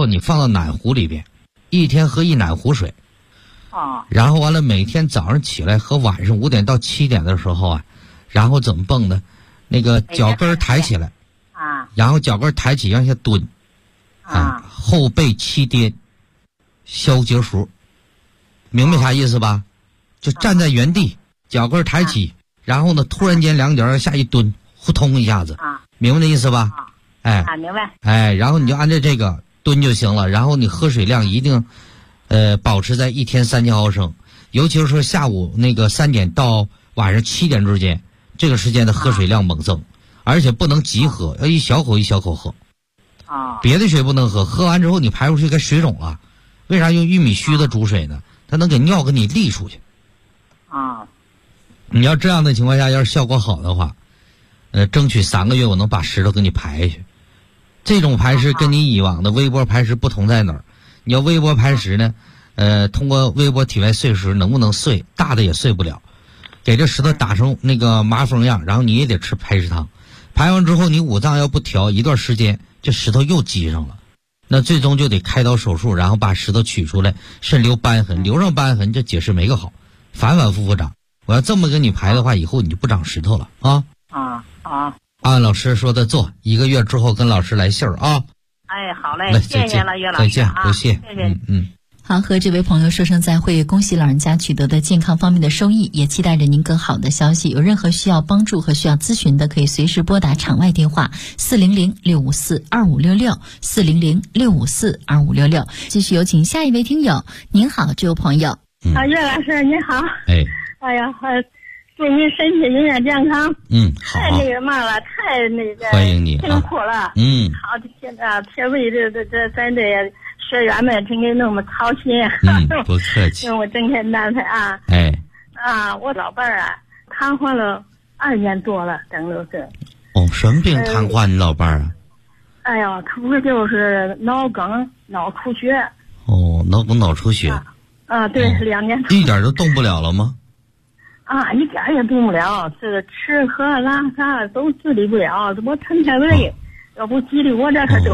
候你放到奶壶里边，一天喝1奶壶水。然后完了，每天早上起来和晚上5点到7点的时候啊，然后怎么蹦呢？那个脚跟抬起来，然后脚跟抬起往下蹲，后背7颠，消结束，明白啥意思吧？就站在原地，脚跟抬起，然后呢，突然间两脚往下一蹲，呼通一下子，明白这意思吧？ 明白。 然后你就按照这个蹲就行了。然后你喝水量一定，保持在1天3000毫升，尤其是说下午那个3点到晚上7点之间，这个时间的喝水量猛增，而且不能急喝，要一小口一小口喝。别的水不能喝，喝完之后你排出去该水肿了。为啥用玉米须子煮水呢？它能给尿给你沥出去。你要这样的情况下，要是效果好的话，争取3个月我能把石头给你排下去。这种排石跟你以往的微波排石不同在哪儿？你要微波排石呢，通过微波体外碎石能不能碎？大的也碎不了。给这石头打成那个麻风样，然后你也得吃排石汤。排完之后，你五脏要不调，一段时间这石头又积上了，那最终就得开刀手术，然后把石头取出来，肾留瘢痕，留上瘢痕，这解释没个好，反反复复长。我要这么给你排的话，以后你就不长石头了啊！按老师说的做，1个月之后跟老师来信儿啊。 好嘞，谢谢了，岳老师。 再见，不谢。 谢谢。 好，和这位朋友说声再会，恭喜老人家取得的健康方面的收益，也期待着您更好的消息。有任何需要帮助和需要咨询的，可以随时拨打场外电话400-654-2566，400-654-2566。继续有请下一位听友。您好，这位朋友。 岳老师您好。祝您身体永远健康。 好。 太那个嘛了，太那个欢迎你， 辛苦了。好，铁为这咱这学员们真给那么操心。 不客气。 我真开难为啊。我老伴儿瘫痪了2年多了，等都是。 什么病瘫痪？你老伴儿他不是就是脑梗、脑出血。 脑梗、脑出血。 对，2年多。 一点都动不了了吗？ 一点也动不了，这个吃喝拉撒都自理不了，我成天累，要不激励我这可都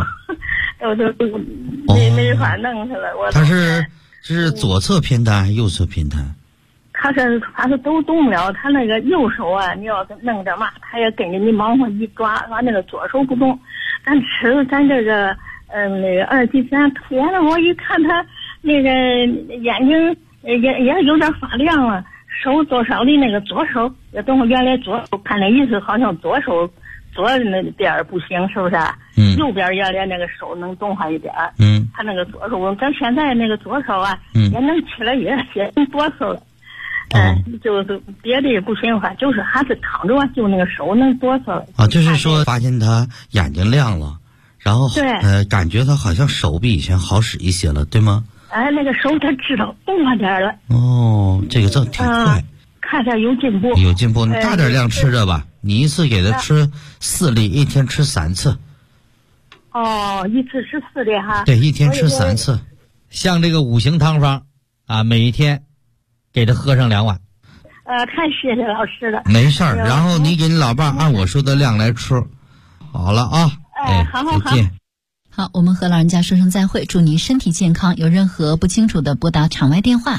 没法弄去了。 他是左侧偏瘫还是右侧偏瘫？ 他是都动不了，他那个右手你要是弄点嘛，他也跟着你往上一抓，完那个左手不动。咱这个那个二级三完了，我一看他那个眼睛也有点发亮了。手多少的那个左手也等会原来左手看那意思好像左手左那边不行，是不是？右边原来那个手能动上一点。他那个左手，咱现在那个左手也能起来，也能哆嗦了。就是别的也不行话，就是还是躺着就那个手能哆嗦了。 就是说发现他眼睛亮了，然后感觉他好像手比以前好使一些了，对吗？ 那个手他知道动了点了。 这个挺快， 看着有进步。 有进步，你大点量吃着吧。你一次给他吃4粒，一天吃3次。 一次吃4粒哈。 对，一天吃3次。像这个5行汤方每一天给他喝上2碗。 太谢谢老师了。 没事儿，然后你给你老伴按我说的量来吃。好了啊。 好。 再见。 好，我们和老人家说声再会，祝您身体健康。有任何不清楚的，拨打场外电话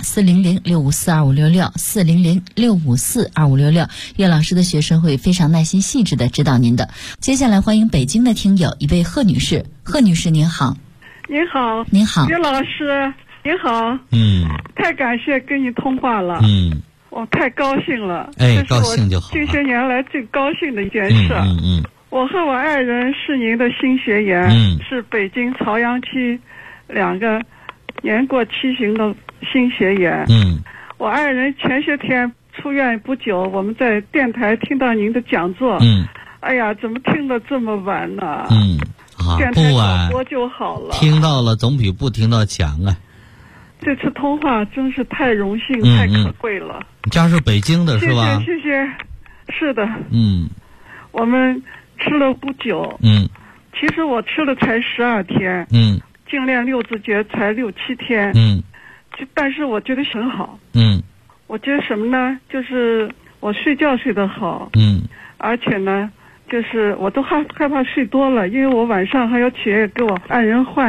400-654-2566，400-654-2566。岳老师的学生会非常耐心细致的指导您的。接下来欢迎北京的听友一位贺女士。贺女士您好。 您好。 您好。 岳老师您好。太感谢跟你通话了。我太高兴了。 高兴就好。 这些年来最高兴的一件事。我和我爱人是您的新学员，是北京朝阳区2个年过70型的新学员。我爱人前些天出院不久，我们在电台听到您的讲座。哎呀，怎么听得这么晚呢？电台广播就好了。 听到了总比不听到强啊。 这次通话真是太荣幸，太可贵了。 你家是北京的是吧？ 谢谢。是的。我们吃了不久。其实我吃了才12天。净练6字诀才6、7天。但是我觉得很好。我觉得什么呢？就是我睡觉睡得好。而且呢，就是我都害怕睡多了，因为我晚上还要起来给我爱人换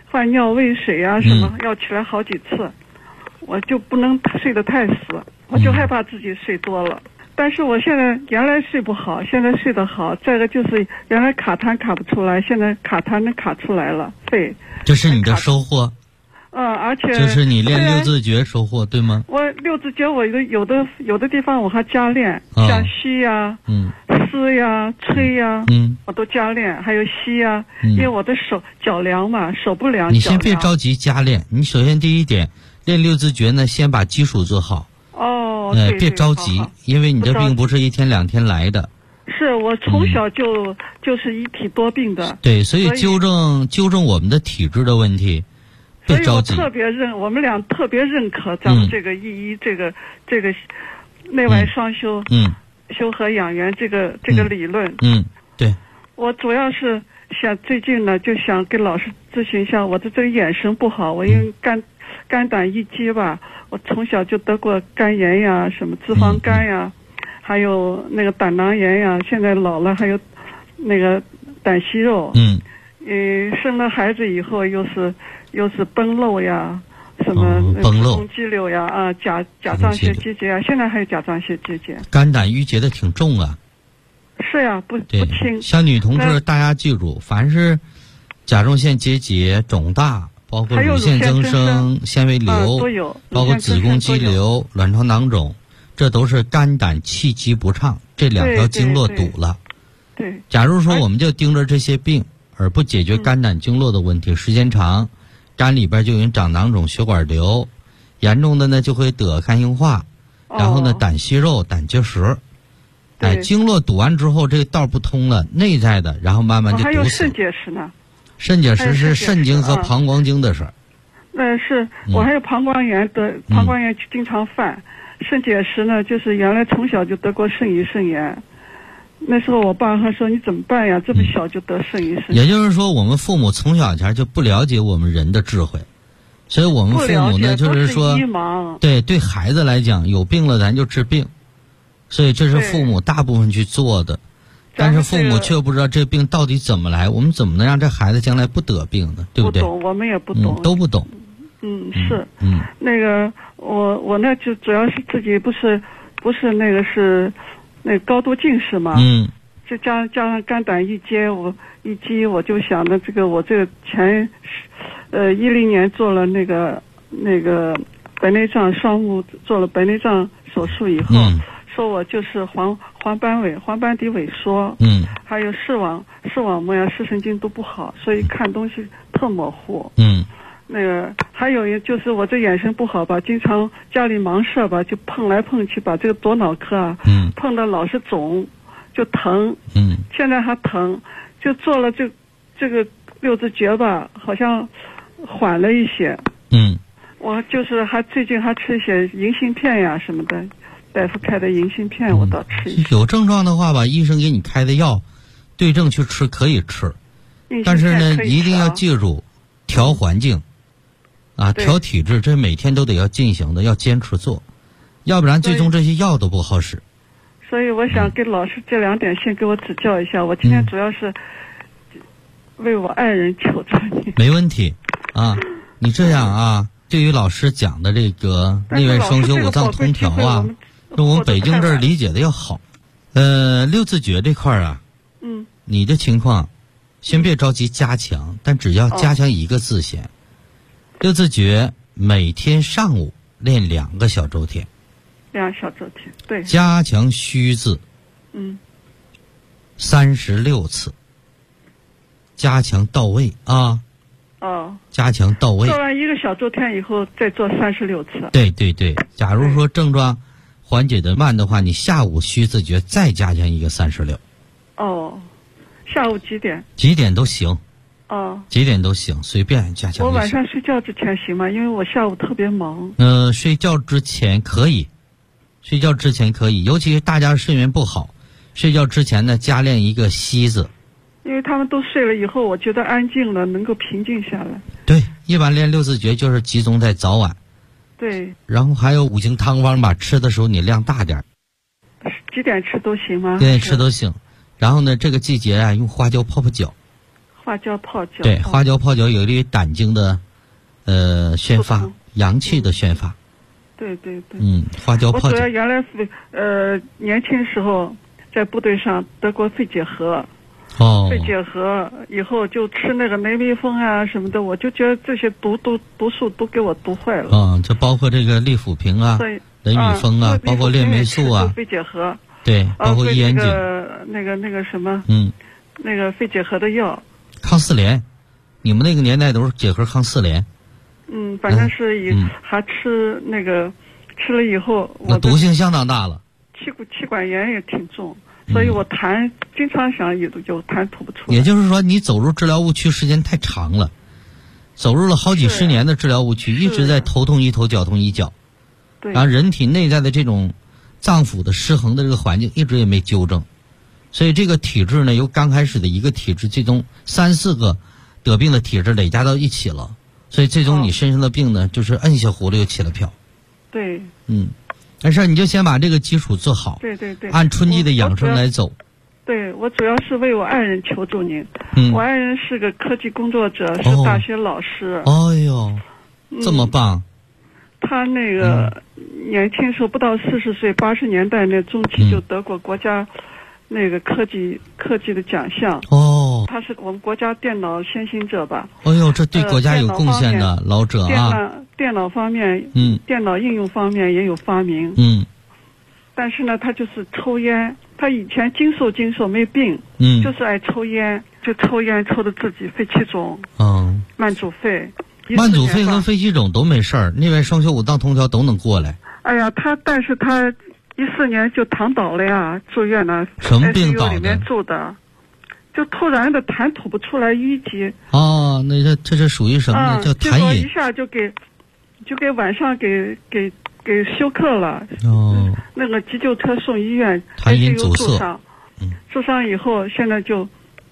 换尿喂水啊什么，要起来好几次，我就不能睡得太死，我就害怕自己睡多了。但是我现在原来睡不好，现在睡得好。再一个就是原来卡痰卡不出来，现在卡痰能卡出来了，肺。 这是你的收获。 而且就是你练六字诀收获，对吗？ 我六字诀我有的地方我还加练，像吸呀、撕呀、吹呀，我都加练，还有吸呀，因为我的脚凉嘛，手不凉。 你先别着急加练，你首先第一点练六字诀呢，先把基础做好。 对， 别着急，因为你这病不是一天两天来的。 是我从小就是一体多病的。 对，所以纠正我们的体质的问题。别着急。 我们俩特别认可咱们这个一这个内外双修，修和养元这个理论。 对。 我主要是最近呢，就想跟老师咨询一下，我的这个眼神不好，我因为肝胆易激吧，我从小就得过肝炎呀，什么脂肪肝呀，还有那个胆囊炎呀，现在老了还有那个胆息肉。生了孩子以后又是崩漏呀，什么崩漏、 肌瘤呀，甲状腺结节啊，现在还有甲状腺结节。 肝胆郁结的挺重啊。 是呀，不轻。 像女同志，大家记住，凡是甲状腺结节肿大，包括乳腺增生、纤维瘤，包括子宫肌瘤、卵巢囊肿，这都是肝胆气机不畅，这两条经络堵了。 对。 假如说我们就盯着这些病，而不解决肝胆经络的问题，时间长，肝里边就有长囊肿、血管瘤，严重的呢就会得肝硬化，然后呢胆息肉、胆结石。经络堵完之后，这个道不通了，内在的，然后慢慢就堵死。 还有肾结石呢。 肾结石是肾经和膀胱经的事儿。 是我还有膀胱炎膀胱炎经常犯。肾结石呢，就是原来从小就得过肾盂肾炎。那时候我爸还说你怎么办呀？这么小就得肾盂肾炎。 也就是说，我们父母从小前就不了解我们人的智慧，所以我们父母呢，就是说，对孩子来讲，有病了咱就治病，所以这是父母大部分去做的。但是父母却不知道这病到底怎么来，我们怎么能让这孩子将来不得病呢？对不对？ 不懂，我们也不懂， 都不懂。 是。那个我呢就主要是自己不是那个是那个高度近视嘛。就加上肝胆易激，我就想着我这个前10年做了那个白内障双目，做了白内障手术以后。说我就是黄斑底萎缩，还有视网膜呀、视神经都不好，所以看东西特模糊。那个还有就是我这眼神不好吧，经常家里忙事吧，就碰来碰去，把这个左脑壳啊，碰得老是肿，就疼。现在还疼，就做了这个六字诀吧，好像缓了一些。我就是最近还吃一些银杏片呀什么的。大夫开的银杏片我倒吃一些。 有症状的话吧，医生给你开的药对症去吃可以吃，但是呢一定要记住调环境调体质，这每天都得要进行的，要坚持做，要不然最终这些药都不好使。 所以我想跟老师这2点先给我指教一下。我今天主要是为我爱人求助你。 没问题你这样对于老师讲的这个内外双修五脏通调那我们北京这儿理解的要好。六字诀这块儿你的情况先别着急加强，但只要加强一个字先。六字诀每天上午练2个小周天。 2小周天，对。 加强虚字36次，加强到位加强到位。 做完1个小周天以后再做36次。 对。假如说症状缓解的慢的话，你下午虚字诀再加强一个36。 下午几点？ 几点都行。几点都行，随便加强。 我晚上睡觉之前行吗？因为我下午特别忙。 睡觉之前可以，尤其是大家睡眠不好，睡觉之前呢加练一个息字。 因为他们都睡了以后，我觉得安静了，能够平静下来。 对，一般练六字诀就是集中在早晚。 对。 然后还有5行汤方吧，吃的时候你量大点。 几点吃都行吗？ 几点吃都行。然后呢，这个季节用花椒泡脚。 花椒泡脚。 对，花椒泡脚有利于胆经的宣发，阳气的宣发。 对对对。 花椒泡脚。 我主要原来是年轻时候在部队上得过肺结核。肺结核以后就吃那个雷密风啊什么的，我就觉得这些毒素都给我毒坏了。 这包括这个利辅平啊、雷密风啊，包括链霉素啊。 肺结核。 对，包括烟碱。 那个什么。那个肺结核的药。 抗四联，你们那个年代都是结核抗四联。 反正是还吃那个，吃了以后那毒性相当大了。 气管炎也挺重。所以我痰经常想有痰吐不出来。 也就是说，你走入治疗误区时间太长了，走入了好几十年的治疗误区，一直在头痛医头，脚痛医脚。 对。 然后人体内在的这种脏腑的失衡的这个环境一直也没纠正，所以这个体质呢，由刚开始的一个体质，最终3、4个得病的体质累加到一起了，所以最终你身上的病呢，就是摁下葫芦又起了瓢。 对。 没事，你就先把这个基础做好。 对对对。 按春季的养生来走。 对，我主要是为我爱人求助您。我爱人是个科技工作者，是大学老师。 哎呦，这么棒！ 他那个年轻时候不到40岁，80年代那中期就得过国家那个科技的奖项。他是我们国家电脑先行者吧？ 哎呦，这对国家有贡献的老者啊！ 电脑方面，电脑应用方面也有发明。但是呢，他就是抽烟。他以前经受没病，就是爱抽烟，就抽烟抽的自己肺气肿，慢阻肺。 慢阻肺和肺气肿都没事儿，内外双修五脏通调都能过来。 哎呀，但是他14年就躺倒了呀，住院了， 什么病倒的？ 里面住的，就突然的痰吐不出来，淤积。 那这是属于什么呢？叫痰饮。 一下就给晚上给休克了。那个急救车送医院， 痰饮阻塞。 住上以后，现在就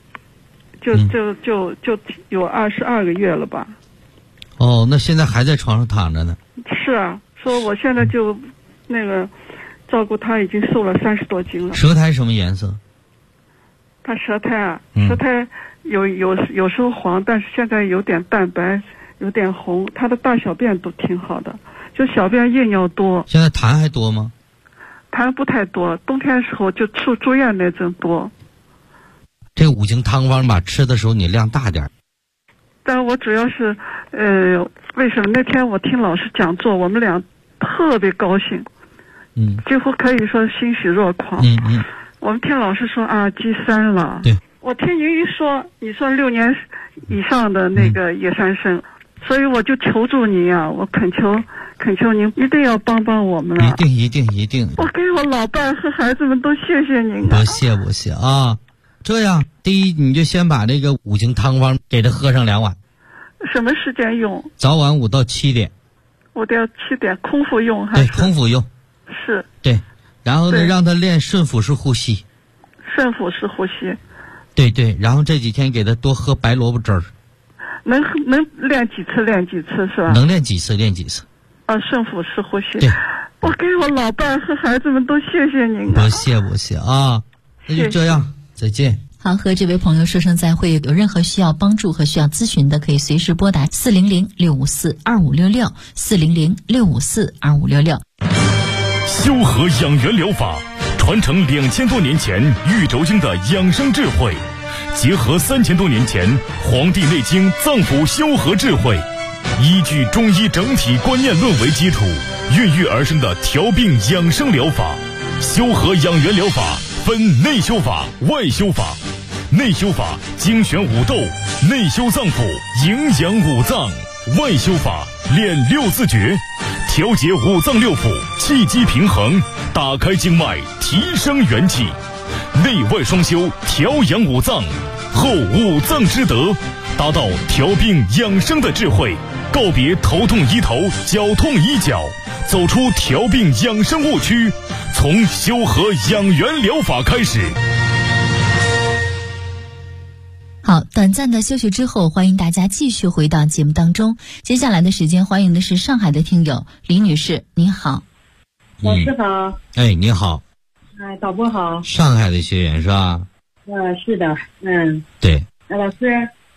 有22个月了吧。 那现在还在床上躺着呢。 是啊，说我现在就那个照顾他，已经瘦了30多斤了。 舌苔什么颜色？ 他舌苔有时候黄，但是现在有点淡白，有点红。他的大小便都挺好的，就小便夜尿多。 现在痰还多吗？ 痰不太多，冬天的时候就住院那阵多。 这五行汤方吧，吃的时候你量大点。 但我主要是为什么那天我听老师讲座，我们俩特别高兴，几乎可以说欣喜若狂。我们听老师说G3了。 对。 我听您一说，你说6年以上的那个野三生，所以我就求助您啊，我恳求您一定要帮我们了。 一定。我给我老伴和孩子们都谢谢您啊。 不谢啊。这样，第一你就先把这个五行汤方给他喝上2碗。 什么时间用？ 早晚5到7点。 我得要7点空腹用还是？ 对，空腹用。 是。 对，然后呢，让他练顺腹式呼吸。 顺腹式呼吸。 对，然后这几天给他多喝白萝卜汁儿。 能练几次是吧？ 能练几次。 顺腹式呼吸。 对。 我给我老伴和孩子们都谢谢您啊。 不谢啊。那就这样，再见。 好，和这位朋友说声再会。有任何需要帮助和需要咨询的，可以随时拨打400-654-2566 400-654-2566。 修和养元疗法传承2000多年前玉轴经的养生智慧，结合3000多年前《黄帝内经》脏腑修和智慧，依据中医整体观念论为基础，孕育而生的调病养生疗法。修和养元疗法分内修法、外修法。内修法精选五斗，内修脏腑，营养五脏；外修法练6字诀，调节五脏六腑，气机平衡，打开经脉，提升元气。内外双修，调养五脏，后五脏之德，达到调病养生的智慧。告别头痛医头，脚痛医脚，走出调病养生误区，从修和养元疗法开始。 好，短暂的休息之后，欢迎大家继续回到节目当中。接下来的时间，欢迎的是上海的听友李女士，您好。 老师好。 你好。 导播好。 上海的学员是吧？ 是的。 对。 老师，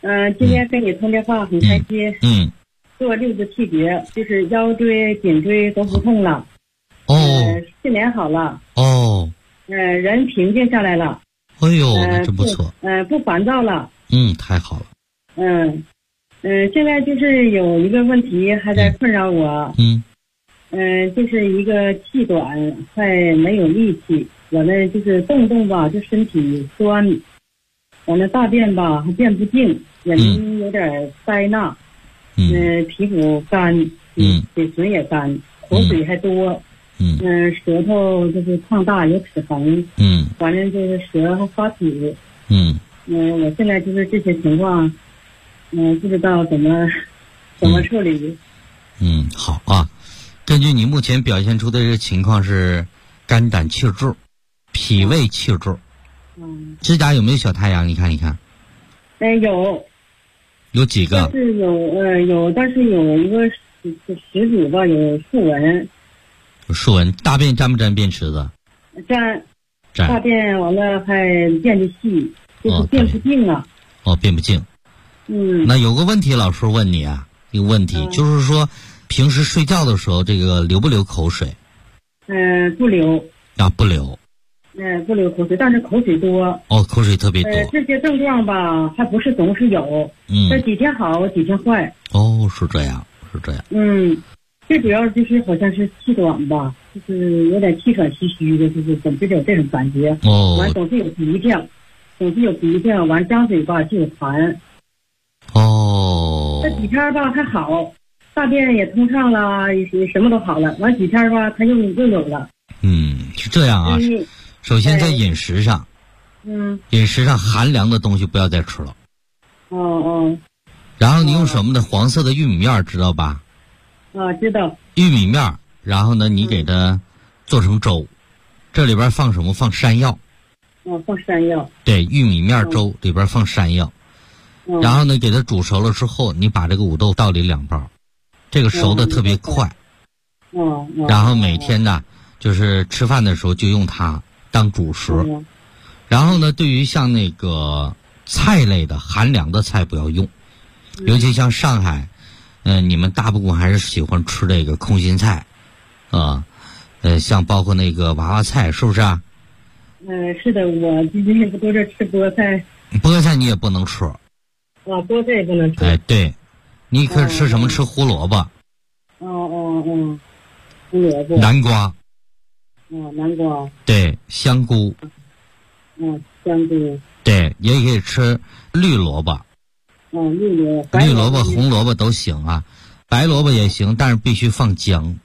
今天跟你通电话很开心。做六字气诀，就是腰椎、颈椎都不痛了。睡眠好了。人平静下来了。 哎呦，那真不错。 不烦躁了。 太好了。 现在就是有一个问题还在困扰我。就是一个气短，还没有力气。我呢就是动吧，就身体酸。我那大便吧还便不净，眼睛有点塞纳。皮肤干，嘴唇也干，口水还多。舌头就是胖大，有齿痕。反正就是舌还发紫。我现在就是这些情况，不知道怎么处理。 好啊。根据你目前表现出的这个情况是肝胆气滞、脾胃气滞。指甲有没有小太阳？你看。 有。 有几个？ 但是有，但是有一个食指吧，有竖纹。 有竖纹，大便沾不沾便池子？ 沾。大便完了还变得细，就是变不净了。 变不净。那有个问题，老师问你啊，一个问题，就是说平时睡觉的时候，这个流不流口水？ 不流。 不流。 不流口水，但是口水多。 口水特别多。 这些症状吧，还不是总是有。这几天好，几天坏。 是这样。 最主要就是好像是气短吧，就是有点气喘吁吁的，就是总是有这种感觉。完总是有鼻涕，完张嘴吧就有痰。这几天吧还好，大便也通畅了，也什么都好了。完几天吧，它又有了。 是这样啊。首先在饮食上，饮食上寒凉的东西不要再吃了。然后你用什么的？黄色的玉米面知道吧？ 知道。 玉米面，然后呢，你给它做成粥，这里边放什么？放山药。 放山药。 对，玉米面粥里边放山药。然后呢，给它煮熟了之后，你把这个五豆倒里2包，这个熟的特别快。然后每天呢，就是吃饭的时候就用它当主食。然后呢，对于像那个菜类的寒凉的菜不要用，尤其像上海，你们大部分还是喜欢吃这个空心菜，像包括那个娃娃菜，是不是啊？ 是的，我今天不都是吃菠菜。 菠菜你也不能吃。 菠菜也不能吃。 对，你可以吃什么？吃胡萝卜。 胡萝卜。 南瓜。 南瓜。 对，香菇。 香菇。 对，也可以吃绿萝卜。绿萝卜、红萝卜都行啊，白萝卜也行，但是必须放姜。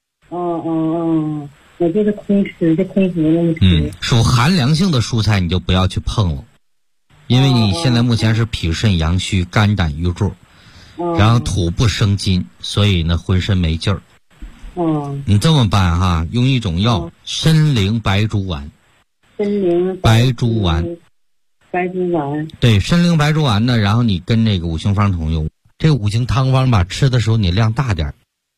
我就是空吃，就空腹那么吃。 属寒凉性的蔬菜你就不要去碰了，因为你现在目前是脾肾阳虚、肝胆郁滞，然后土不生金，所以呢浑身没劲儿。你这么办哈，用一种药，参苓白术丸。白术丸。对，参苓白术丸呢，然后你跟那个五行方同用。这个五行汤方吧，吃的时候你量大点。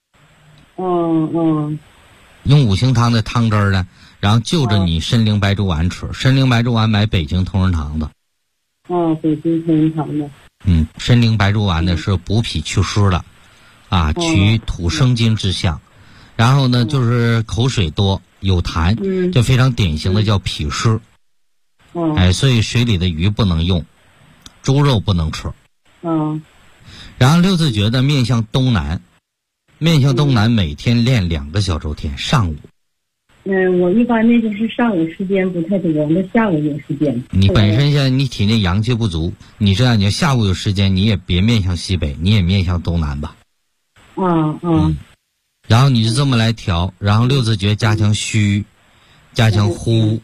用五行汤的汤汁儿呢，然后就着你参苓白术丸吃。参苓白术丸买北京同仁堂的。 北京同仁堂的。 参苓白术丸呢是补脾祛湿的，取土生金之象。然后呢，就是口水多有痰，就非常典型的叫脾湿。所以水里的鱼不能用，猪肉不能吃。然后六字诀的面向东南，每天练2个小周天，上午。 我一般那就是上午时间不太多，那下午有时间。 你本身现在你体内阳气不足，你这样，你下午有时间，你也别面向西北，你也面向东南吧。然后你就这么来调，然后六字诀加强虚，加强呼。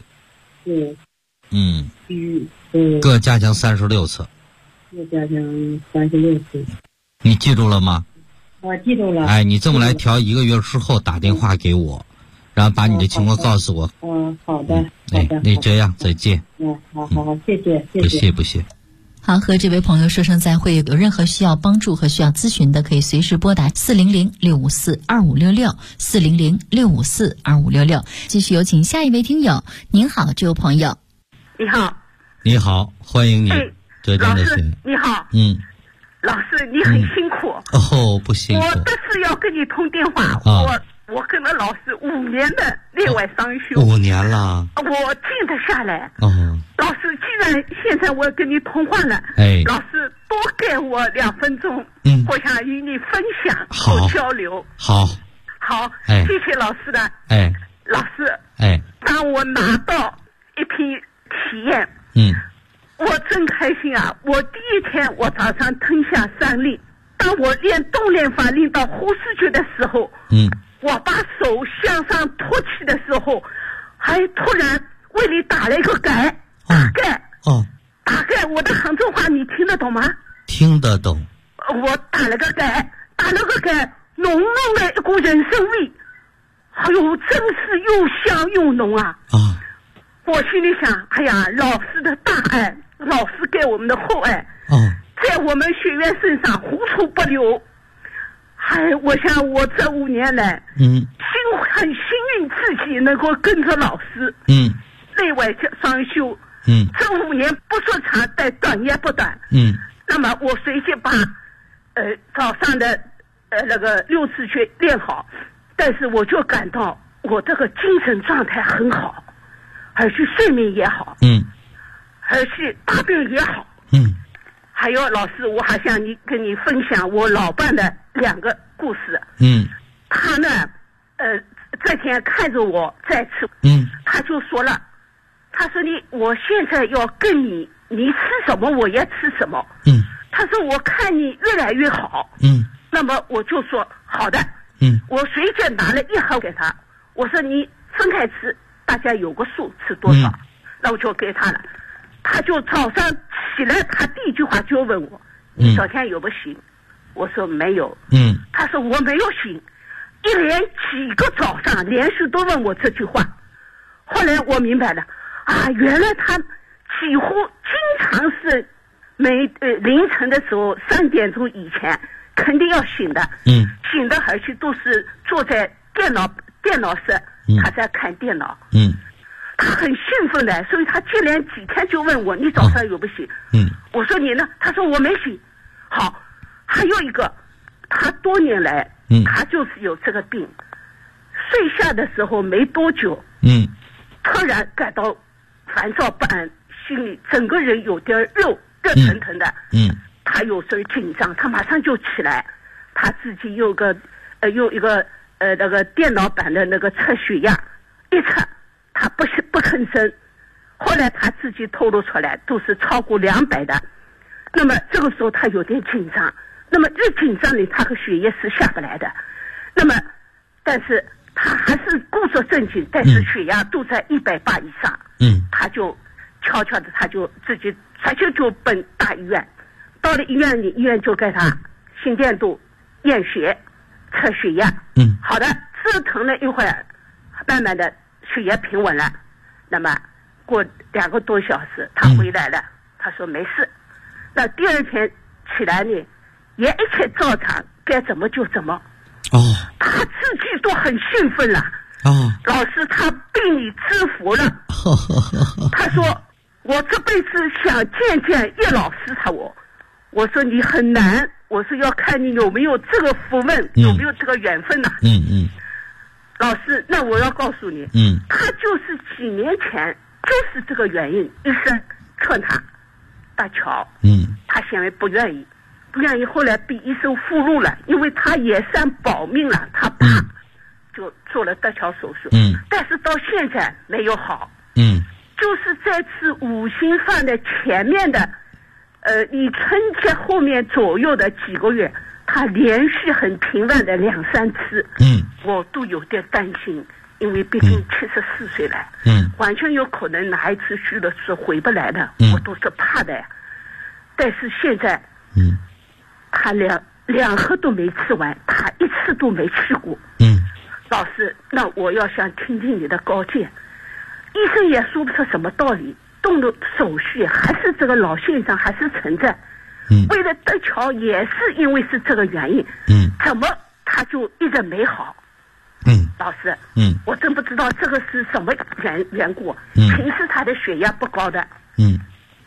各加强36次。 各加强36次。 你记住了吗？ 我记住了。 你这么来调1个月之后打电话给我，然后把你的情况告诉我。 好的。 那这样再见。 好，谢谢。 不谢。 好，和这位朋友说声再会。有任何需要帮助和需要咨询的，可以随时拨打400-654-2566 400-654-2566。继续有请下一位听友。您好，这位朋友。 你好。 你好，欢迎你。 老师你好。老师你很辛苦。 哦，不辛苦。 我这次要跟你通电话。我跟了老师5年的内外双修。 5年了。 我静得下来。老师，既然现在我跟你通话了，老师多给我2分钟，我想与你分享和交流。 好， 谢谢老师的。老师，当我拿到一批体验，我真开心啊！我第一天我早上吞下3粒，当我练动练法练到呼吸觉的时候，我把手向上托起的时候，还突然胃里打了一个嗝，打嗝，我的杭州话你听得懂吗？ 听得懂。 我打了个嗝，浓浓的一股人参味，哎呦，真是又香又浓啊！我心里想，哎呀，老师的大爱，老师给我们的厚爱，在我们学员身上无处不流。我想我这5年来，很幸运自己能够跟着老师，内外双修，这5年不说长，但短也不短，那么我随即把，早上的那个6次穴练好，但是我就感到我这个精神状态很好，而且睡眠也好，而且大便也好，还有老师，我还想跟你分享我老伴的2个故事。他呢，这天看着我在吃，他就说了，他说我现在要跟你吃什么我也吃什么。他说我看你越来越好。那么我就说好的。我随即拿了1盒给他，我说你分开吃，大家有个数，吃多少。那我就给他了。他就早上起来，他第一句话就问我，你昨天有没有醒？我说没有。他说我没有醒，一连几个早上连续都问我这句话。后来我明白了，原来他几乎经常是凌晨的时候3点钟以前肯定要醒的，醒的而且都是坐在电脑室，他在看电脑，他很兴奋的，所以他接连几天就问我，你早上有没有醒？我说你呢？他说我没醒。好，还有一个，他多年来，他就是有这个病，睡下的时候没多久，突然感到烦躁不安，心里整个人有点热腾腾的，他有时候紧张，他马上就起来，他自己用一个那个电脑版的那个测血压，一测他不吭声，后来他自己透露出来都是超过200的，那么这个时候他有点紧张，那么越紧张呢，他的血液是下不来的，那么但是他还是故作镇静，但是血压都在180以上，他就悄悄的他就自己就奔大医院，到了医院里，医院就给他心电图、验血、测血压，好的，折腾了一会儿，慢慢的血压平稳了，那么过2个多小时他回来了，他说没事，那第2天起来呢，也一切照常，该怎么就怎么，他自己都很兴奋了，老师他被你制服了，他说我这辈子想见见叶老师，我说你很难，我说要看你有没有这个福分，有没有这个缘分呐。老师，那我要告诉你，他就是几年前就是这个原因，医生劝他搭桥，他显然不愿意，后来被医生俘虏了，因为他也算保命了，他怕，就做了搭桥手术，但是到现在没有好，就是在此5星饭的前面的，你春节后面左右的几个月，他连续很平稳的2、3次，我都有点担心，因为毕竟74岁了，完全有可能哪一次去了是回不来的，我都是怕的呀。但是现在，他两盒都没吃完，他1次都没吃过。老师，那我要想听听你的高见，医生也说不出什么道理，动了手续还是这个老先生还是存在，为了搭桥也是因为是这个原因，怎么他就一直没好？老师，我真不知道这个是什么缘故，平时他的血压不高的，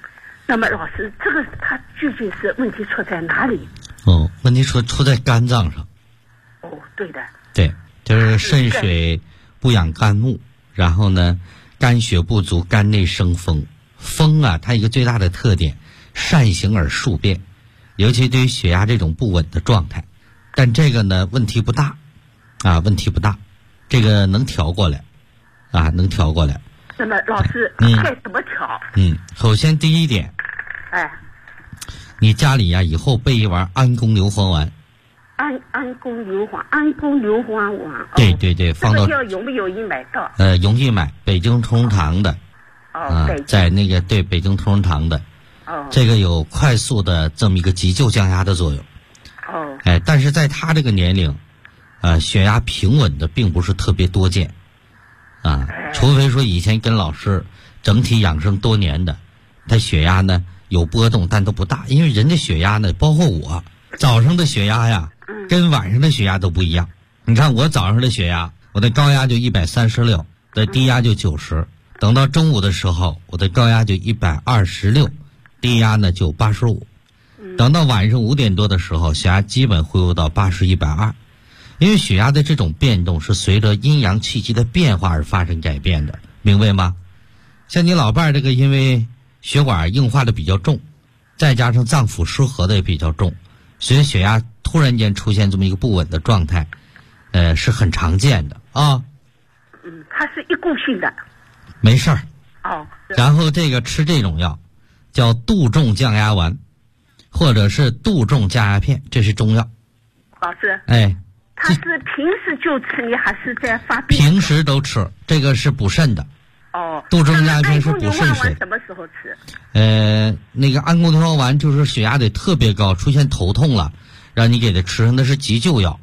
那么老师，这个他究竟是问题出在哪里？ 问题出在肝脏上。 对的。 对，就是肾水不养肝木，然后呢，肝血不足，肝内生风。风啊，它一个最大的特点，善行而数变，尤其对于血压这种不稳的状态。但这个呢，问题不大，问题不大，这个能调过来，能调过来。 那么老师，该怎么调？ 首先第一点，你家里以后备一丸安宫牛黄丸。 安宫牛黄丸。 对，放到这个容易买到？ 容易买，北京同仁堂的。在那个北京同仁堂的。这个有快速的这么一个急救降压的作用。但是在他这个年龄，血压平稳的并不是特别多见。除非说以前跟老师整体养生多年的，他血压呢有波动，但都不大。因为人的血压呢，包括我早上的血压呀，跟晚上的血压都不一样。你看我早上的血压，我的高压就136，的低压就90。等到中午的时候，我的高压就126，低压呢就85。等到晚上5点多的时候，血压基本恢复到80、120。因为血压的这种变动是随着阴阳气机的变化而发生改变的，明白吗？像你老伴儿这个，因为血管硬化的比较重，再加上脏腑失和的也比较重，所以血压突然间出现这么一个不稳的状态，是很常见的啊。 它是一股性的。 没事儿。然后这个吃这种药，叫杜仲降压丸，或者是杜仲降压片，这是中药。 老师。他是平时就吃呢，还是在发病？ 平时都吃，这个是补肾的。杜仲降压片是补肾水。 什么时候吃？ 那个安宫牛黄丸就是血压得特别高，出现头痛了，让你给他吃上，那是急救药。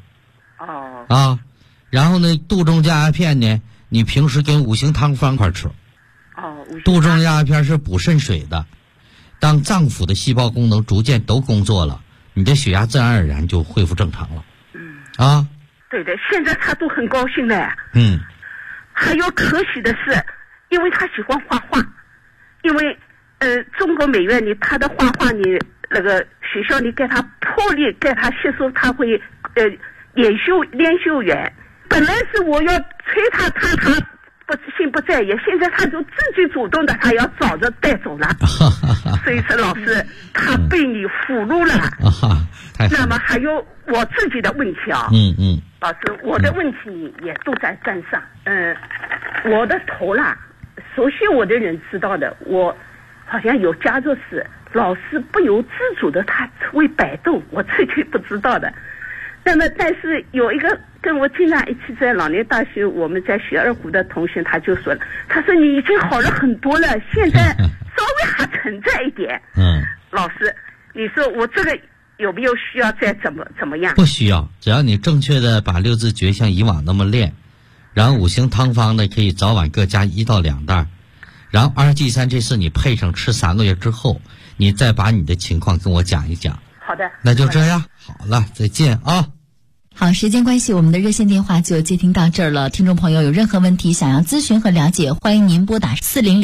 然后呢，杜仲降压片呢，你平时跟五行汤方块吃。杜仲降压片是补肾水的，当脏腑的细胞功能逐渐都工作了，你的血压自然而然就恢复正常了。 对的，现在他都很高兴的。还有可喜的是，因为他喜欢画画，因为中国美院里他的画画，你那个学校里给他破例给他吸收，他会练修员。本来是我要催他不心不在焉，现在他就自己主动的，他要找着带走了。所以说老师，他被你俘虏了。那么还有我自己的问题啊。老师，我的问题也都在肝上。我的头啦，熟悉我的人知道的，我好像有家族史，老是不由自主的他会摆动，我自己不知道的。那么但是有一个跟我经常一起在老年大学我们在学二胡的同学，他就说了，他说你已经好了很多了，现在稍微还存在一点。老师，你说我这个有没有需要再怎么样？ 不需要，只要你正确的把六字诀像以往那么练，然后五行汤方呢可以早晚各加1到2袋，然后2G3这次你配上吃3个月之后，你再把你的情况跟我讲一讲。 好的， 那就这样。好了，再见啊。 好，时间关系，我们的热线电话就接听到这儿了。听众朋友有任何问题想要咨询和了解，欢迎您拨打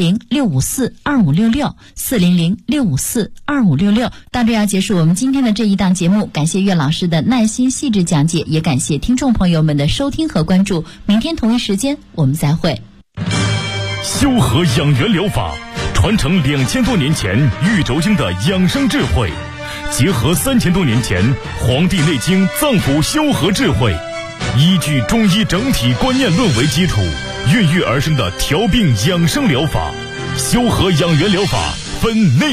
400-654-2566 400-654-2566。到这要结束我们今天的这一档节目，感谢岳老师的耐心细致讲解，也感谢听众朋友们的收听和关注。明天同一时间我们再会。 修和养元疗法传承2000多年前玉轴经的养生智慧，结合3000多年前《黄帝内经》脏腑修和智慧，依据中医整体观念论为基础，孕育而生的调病养生疗法。修和养元疗法分内